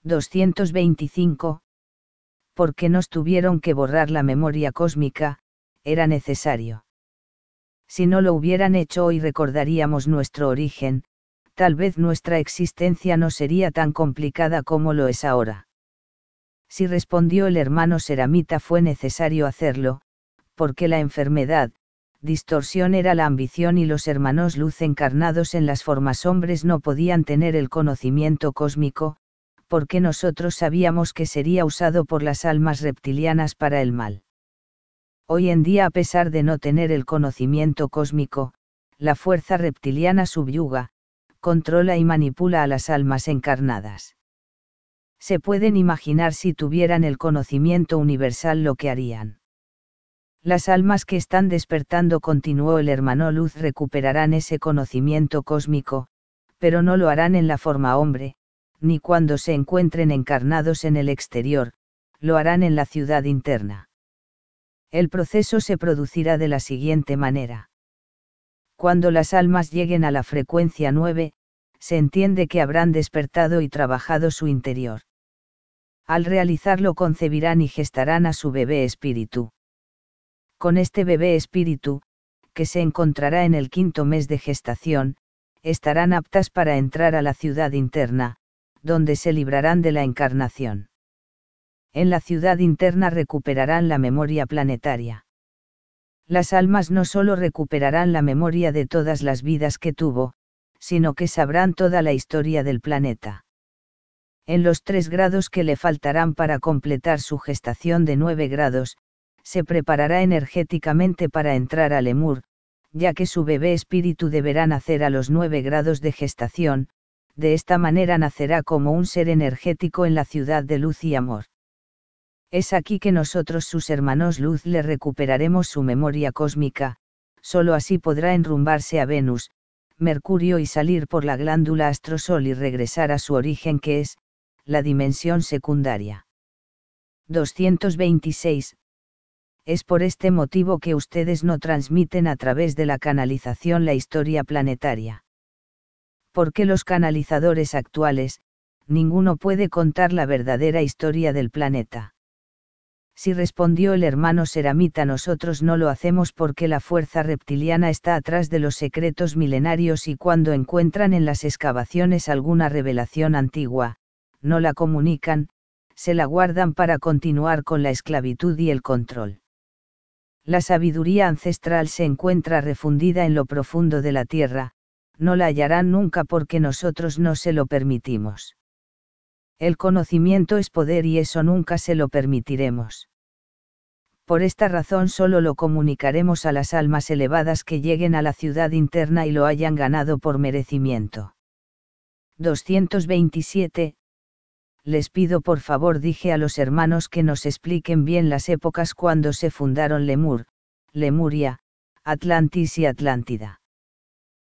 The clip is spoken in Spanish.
225. Porque nos tuvieron que borrar la memoria cósmica, era necesario. Si no lo hubieran hecho hoy recordaríamos nuestro origen, tal vez nuestra existencia no sería tan complicada como lo es ahora. Si respondió el hermano Seramita, fue necesario hacerlo, porque la enfermedad, distorsión era la ambición y los hermanos luz encarnados en las formas hombres no podían tener el conocimiento cósmico, porque nosotros sabíamos que sería usado por las almas reptilianas para el mal. Hoy en día, a pesar de no tener el conocimiento cósmico, la fuerza reptiliana subyuga, controla y manipula a las almas encarnadas. Se pueden imaginar si tuvieran el conocimiento universal lo que harían. Las almas que están despertando, continuó el hermano Luz, recuperarán ese conocimiento cósmico, pero no lo harán en la forma hombre, ni cuando se encuentren encarnados en el exterior, lo harán en la ciudad interna. El proceso se producirá de la siguiente manera. Cuando las almas lleguen a la frecuencia 9, se entiende que habrán despertado y trabajado su interior. Al realizarlo concebirán y gestarán a su bebé espíritu. Con este bebé espíritu, que se encontrará en el 5º mes de gestación, estarán aptas para entrar a la ciudad interna, donde se librarán de la encarnación. En la ciudad interna recuperarán la memoria planetaria. Las almas no solo recuperarán la memoria de todas las vidas que tuvo, sino que sabrán toda la historia del planeta. En los 3 grados que le faltarán para completar su gestación de 9 grados, se preparará energéticamente para entrar a Lemur, ya que su bebé espíritu deberá nacer a los 9 grados de gestación, de esta manera nacerá como un ser energético en la ciudad de luz y amor. Es aquí que nosotros, sus hermanos luz, le recuperaremos su memoria cósmica, solo así podrá enrumbarse a Venus, Mercurio y salir por la glándula astrosol y regresar a su origen, que es la dimensión secundaria. 226. Es por este motivo que ustedes no transmiten a través de la canalización la historia planetaria. Porque los canalizadores actuales, ninguno puede contar la verdadera historia del planeta. Si respondió el hermano Seramita, nosotros no lo hacemos porque la fuerza reptiliana está atrás de los secretos milenarios y cuando encuentran en las excavaciones alguna revelación antigua, no la comunican, se la guardan para continuar con la esclavitud y el control. La sabiduría ancestral se encuentra refundida en lo profundo de la tierra, no la hallarán nunca porque nosotros no se lo permitimos. El conocimiento es poder y eso nunca se lo permitiremos. Por esta razón solo lo comunicaremos a las almas elevadas que lleguen a la ciudad interna y lo hayan ganado por merecimiento. 227. Les pido por favor, dije a los hermanos, que nos expliquen bien las épocas cuando se fundaron Lemur, Lemuria, Atlantis y Atlántida.